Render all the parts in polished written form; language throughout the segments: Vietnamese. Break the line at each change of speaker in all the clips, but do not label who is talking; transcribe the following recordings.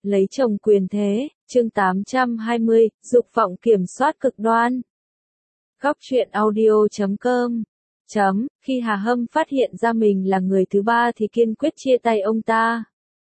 Lấy chồng quyền thế, chương 820, dục vọng kiểm soát cực đoan. Góc truyện audio.com. Khi Hà Hâm phát hiện ra mình là người thứ ba thì kiên quyết chia tay ông ta.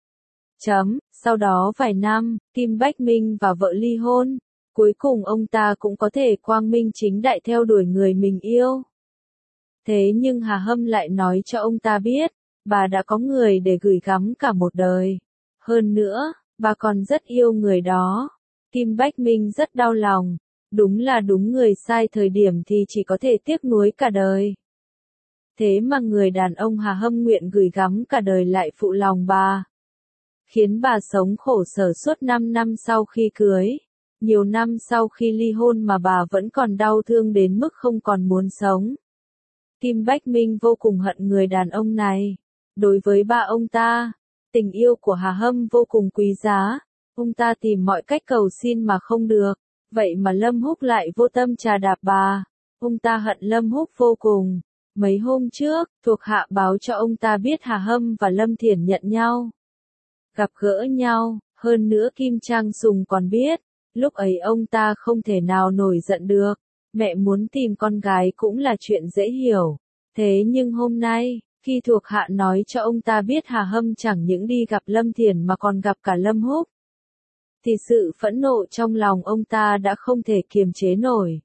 Sau đó vài năm, Kim Bách Minh và vợ ly hôn. Cuối cùng ông ta cũng có thể quang minh chính đại theo đuổi người mình yêu. Thế nhưng Hà Hâm lại nói cho ông ta biết, bà đã có người để gửi gắm cả một đời. Hơn nữa, bà còn rất yêu người đó. Kim Bách Minh rất đau lòng. Đúng là đúng người sai thời điểm thì chỉ có thể tiếc nuối cả đời. Thế mà người đàn ông Hà Hâm nguyện gửi gắm cả đời lại phụ lòng bà. Khiến bà sống khổ sở suốt 5 năm sau khi cưới. Nhiều năm sau khi ly hôn mà bà vẫn còn đau thương đến mức không còn muốn sống. Kim Bách Minh vô cùng hận người đàn ông này. Đối với ba ông ta, tình yêu của Hà Hâm vô cùng quý giá. Ông ta tìm mọi cách cầu xin mà không được. Vậy mà Lâm Húc lại vô tâm trà đạp bà. Ông ta hận Lâm Húc vô cùng. Mấy hôm trước, thuộc hạ báo cho ông ta biết Hà Hâm và Lâm Thiển nhận nhau. Gặp gỡ nhau, hơn nữa Kim Trang Sùng còn biết. Lúc ấy ông ta không thể nào nổi giận được. Mẹ muốn tìm con gái cũng là chuyện dễ hiểu. Thế nhưng hôm nay, khi thuộc hạ nói cho ông ta biết Hà Hâm chẳng những đi gặp Lâm Thiển mà còn gặp cả Lâm Húc, thì sự phẫn nộ trong lòng ông ta đã không thể kiềm chế nổi.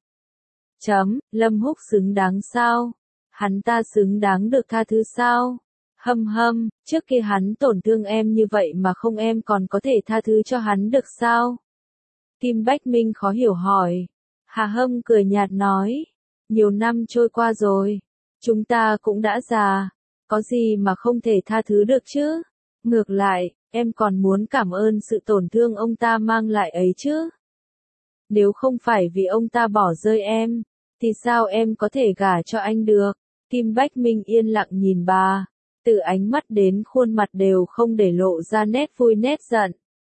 Lâm Húc xứng đáng sao? Hắn ta xứng đáng được tha thứ sao? Hâm, trước kia hắn tổn thương em như vậy mà không em còn có thể tha thứ cho hắn được sao? Kim Bách Minh khó hiểu hỏi. Hà Hâm cười nhạt nói. Nhiều năm trôi qua rồi. Chúng ta cũng đã già. Có gì mà không thể tha thứ được chứ? Ngược lại, em còn muốn cảm ơn sự tổn thương ông ta mang lại ấy chứ? Nếu không phải vì ông ta bỏ rơi em, thì sao em có thể gả cho anh được? Kim Bách Minh yên lặng nhìn bà. Từ ánh mắt đến khuôn mặt đều không để lộ ra nét vui nét giận.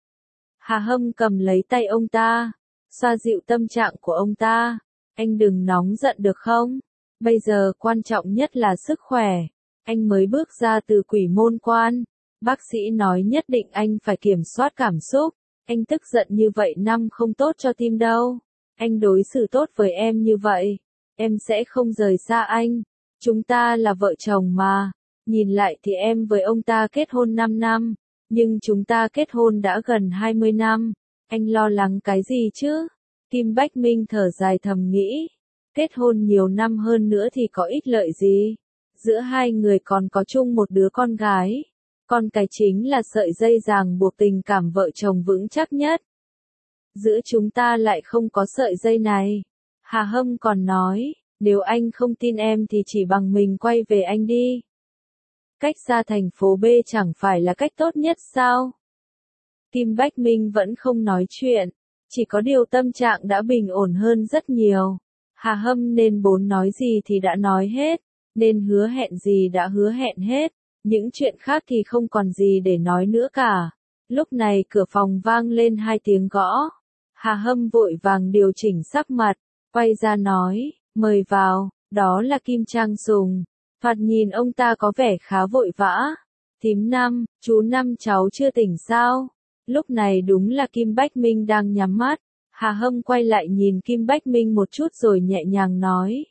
Hà Hâm cầm lấy tay ông ta, xoa dịu tâm trạng của ông ta. Anh đừng nóng giận được không? Bây giờ quan trọng nhất là sức khỏe. Anh mới bước ra từ quỷ môn quan. Bác sĩ nói nhất định anh phải kiểm soát cảm xúc. Anh tức giận như vậy năm không tốt cho tim đâu. Anh đối xử tốt với em như vậy, em sẽ không rời xa anh. Chúng ta là vợ chồng mà. Nhìn lại thì em với ông ta kết hôn 5 năm. Nhưng chúng ta kết hôn đã gần 20 năm. Anh lo lắng cái gì chứ? Kim Bách Minh thở dài thầm nghĩ. Kết hôn nhiều năm hơn nữa thì có ích lợi gì? Giữa hai người còn có chung một đứa con gái. Con cái chính là sợi dây ràng buộc tình cảm vợ chồng vững chắc nhất. Giữa chúng ta lại không có sợi dây này. Hà Hâm còn nói, nếu anh không tin em thì chỉ bằng mình quay về anh đi. Cách xa thành phố B chẳng phải là cách tốt nhất sao? Kim Bách Minh vẫn không nói chuyện, chỉ có điều tâm trạng đã bình ổn hơn rất nhiều. Hà Hâm nên muốn nói gì thì đã nói hết, nên hứa hẹn gì đã hứa hẹn hết, những chuyện khác thì không còn gì để nói nữa cả. Lúc này cửa phòng vang lên 2 tiếng gõ. Hà Hâm vội vàng điều chỉnh sắc mặt, quay ra nói, mời vào, đó là Kim Trang Sùng. Thoạt nhìn ông ta có vẻ khá vội vã. Thím Năm, chú Năm cháu chưa tỉnh sao? Lúc này đúng là Kim Bách Minh đang nhắm mắt. Hà Hâm quay lại nhìn Kim Bách Minh một chút rồi nhẹ nhàng nói.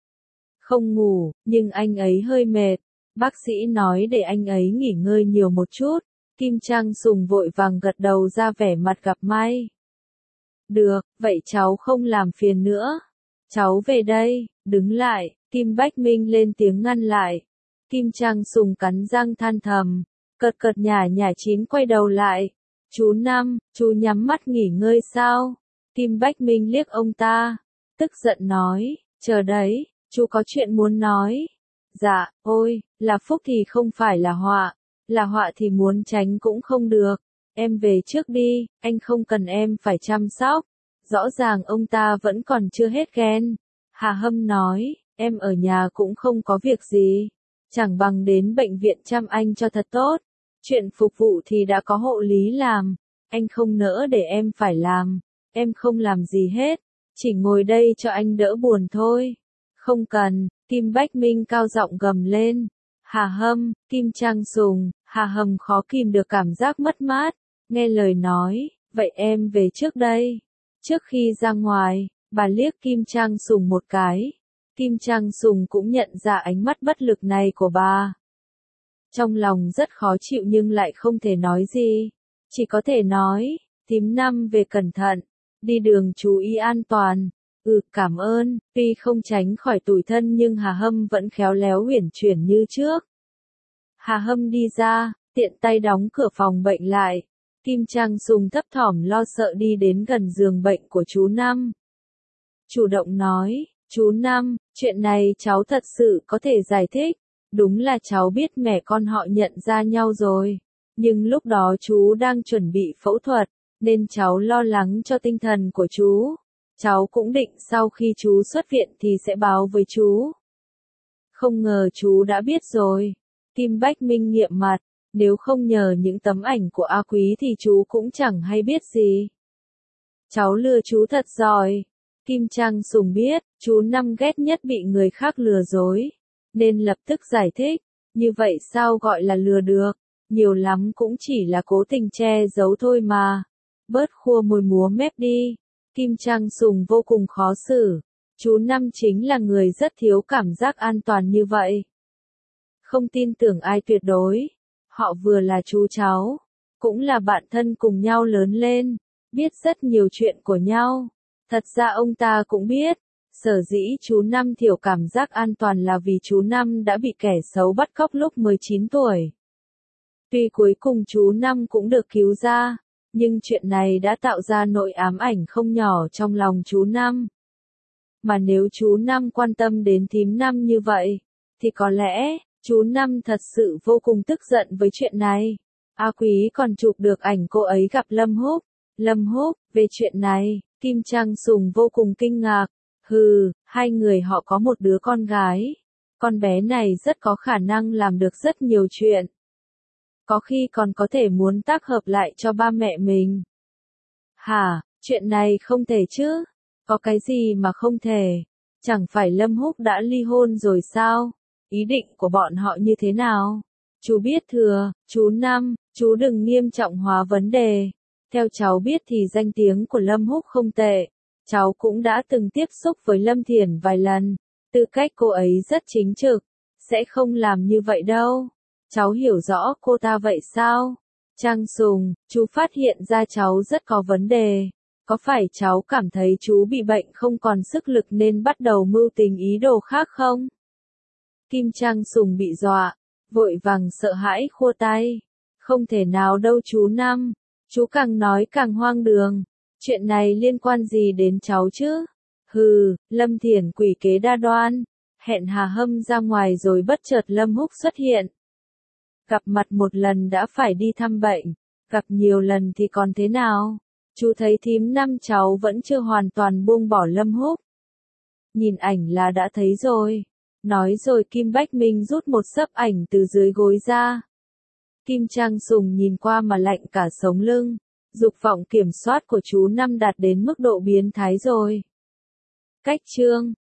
Không ngủ, nhưng anh ấy hơi mệt. Bác sĩ nói để anh ấy nghỉ ngơi nhiều một chút. Kim Trang Sùng vội vàng gật đầu ra vẻ mặt gặp may. Được, vậy cháu không làm phiền nữa. Cháu về đây, đứng lại. Kim Bách Minh lên tiếng ngăn lại. Kim Trang Sùng cắn răng than thầm. Cợt nhả chín quay đầu lại. Chú Năm, chú nhắm mắt nghỉ ngơi sao? Kim Bách Minh liếc ông ta. Tức giận nói, chờ đấy, chú có chuyện muốn nói. Dạ, ôi, là phúc thì không phải là họa. Là họa thì muốn tránh cũng không được. Em về trước đi, anh không cần em phải chăm sóc. Rõ ràng ông ta vẫn còn chưa hết ghen. Hà Hâm nói, em ở nhà cũng không có việc gì. Chẳng bằng đến bệnh viện chăm anh cho thật tốt. Chuyện phục vụ thì đã có hộ lý làm. Anh không nỡ để em phải làm. Em không làm gì hết. Chỉ ngồi đây cho anh đỡ buồn thôi. Không cần, Kim Bách Minh cao giọng gầm lên. Hà Hâm, Kim Trang Sùng, Hà Hâm khó kìm được cảm giác mất mát. Nghe lời nói, vậy em về trước đây. Trước khi ra ngoài, bà liếc Kim Trang Sùng một cái. Kim Trang Sùng cũng nhận ra ánh mắt bất lực này của bà. Trong lòng rất khó chịu nhưng lại không thể nói gì. Chỉ có thể nói, thím Năm về cẩn thận, đi đường chú ý an toàn. Cảm ơn. Tuy không tránh khỏi tủi thân nhưng Hà Hâm vẫn khéo léo uyển chuyển như trước. Hà Hâm đi ra, tiện tay đóng cửa phòng bệnh lại. Kim Trang Sùng thấp thỏm lo sợ đi đến gần giường bệnh của chú Năm. Chủ động nói, chú Năm, chuyện này cháu thật sự có thể giải thích. Đúng là cháu biết mẹ con họ nhận ra nhau rồi. Nhưng lúc đó chú đang chuẩn bị phẫu thuật, nên cháu lo lắng cho tinh thần của chú. Cháu cũng định sau khi chú xuất viện thì sẽ báo với chú. Không ngờ chú đã biết rồi. Kim Bách Minh nghiệm mặt, nếu không nhờ những tấm ảnh của A Quý thì chú cũng chẳng hay biết gì. Cháu lừa chú thật giỏi. Kim Trang Sùng biết, chú Năm ghét nhất bị người khác lừa dối, nên lập tức giải thích, như vậy sao gọi là lừa được, nhiều lắm cũng chỉ là cố tình che giấu thôi mà. Bớt khua môi múa mép đi. Kim Trang Sùng vô cùng khó xử. Chú Năm chính là người rất thiếu cảm giác an toàn như vậy. Không tin tưởng ai tuyệt đối. Họ vừa là chú cháu, cũng là bạn thân cùng nhau lớn lên, biết rất nhiều chuyện của nhau. Thật ra ông ta cũng biết, sở dĩ chú Năm thiểu cảm giác an toàn là vì chú Năm đã bị kẻ xấu bắt cóc lúc 19 tuổi. Tuy cuối cùng chú Năm cũng được cứu ra, nhưng chuyện này đã tạo ra nỗi ám ảnh không nhỏ trong lòng chú Năm. Mà nếu chú Năm quan tâm đến thím Năm như vậy, thì có lẽ, chú Năm thật sự vô cùng tức giận với chuyện này. A Quý còn chụp được ảnh cô ấy gặp Lâm Húc. Lâm Húc, về chuyện này, Kim Trang Sùng vô cùng kinh ngạc. Hai người họ có một đứa con gái. Con bé này rất có khả năng làm được rất nhiều chuyện. Có khi còn có thể muốn tác hợp lại cho ba mẹ mình. Hả, chuyện này không thể chứ? Có cái gì mà không thể? Chẳng phải Lâm Húc đã ly hôn rồi sao? Ý định của bọn họ như thế nào? Chú biết thừa, chú Năm, chú đừng nghiêm trọng hóa vấn đề. Theo cháu biết thì danh tiếng của Lâm Húc không tệ. Cháu cũng đã từng tiếp xúc với Lâm Thiển vài lần. Tư cách cô ấy rất chính trực, sẽ không làm như vậy đâu. Cháu hiểu rõ cô ta vậy sao? Trang Sùng, chú phát hiện ra cháu rất có vấn đề. Có phải cháu cảm thấy chú bị bệnh không còn sức lực nên bắt đầu mưu tính ý đồ khác không? Kim Trang Sùng bị dọa, vội vàng sợ hãi khua tay. Không thể nào đâu chú Năm. Chú càng nói càng hoang đường. Chuyện này liên quan gì đến cháu chứ? Lâm Thiển quỷ kế đa đoan. Hẹn Hà Hâm ra ngoài rồi bất chợt Lâm Húc xuất hiện. Gặp mặt một lần đã phải đi thăm bệnh. Gặp nhiều lần thì còn thế nào? Chú thấy thím Năm cháu vẫn chưa hoàn toàn buông bỏ Lâm Húc. Nhìn ảnh là đã thấy rồi. Nói rồi Kim Bách Minh rút một xấp ảnh từ dưới gối ra. Kim Trang Sùng nhìn qua mà lạnh cả sống lưng. Dục vọng kiểm soát của chú Năm đạt đến mức độ biến thái rồi. Cách chương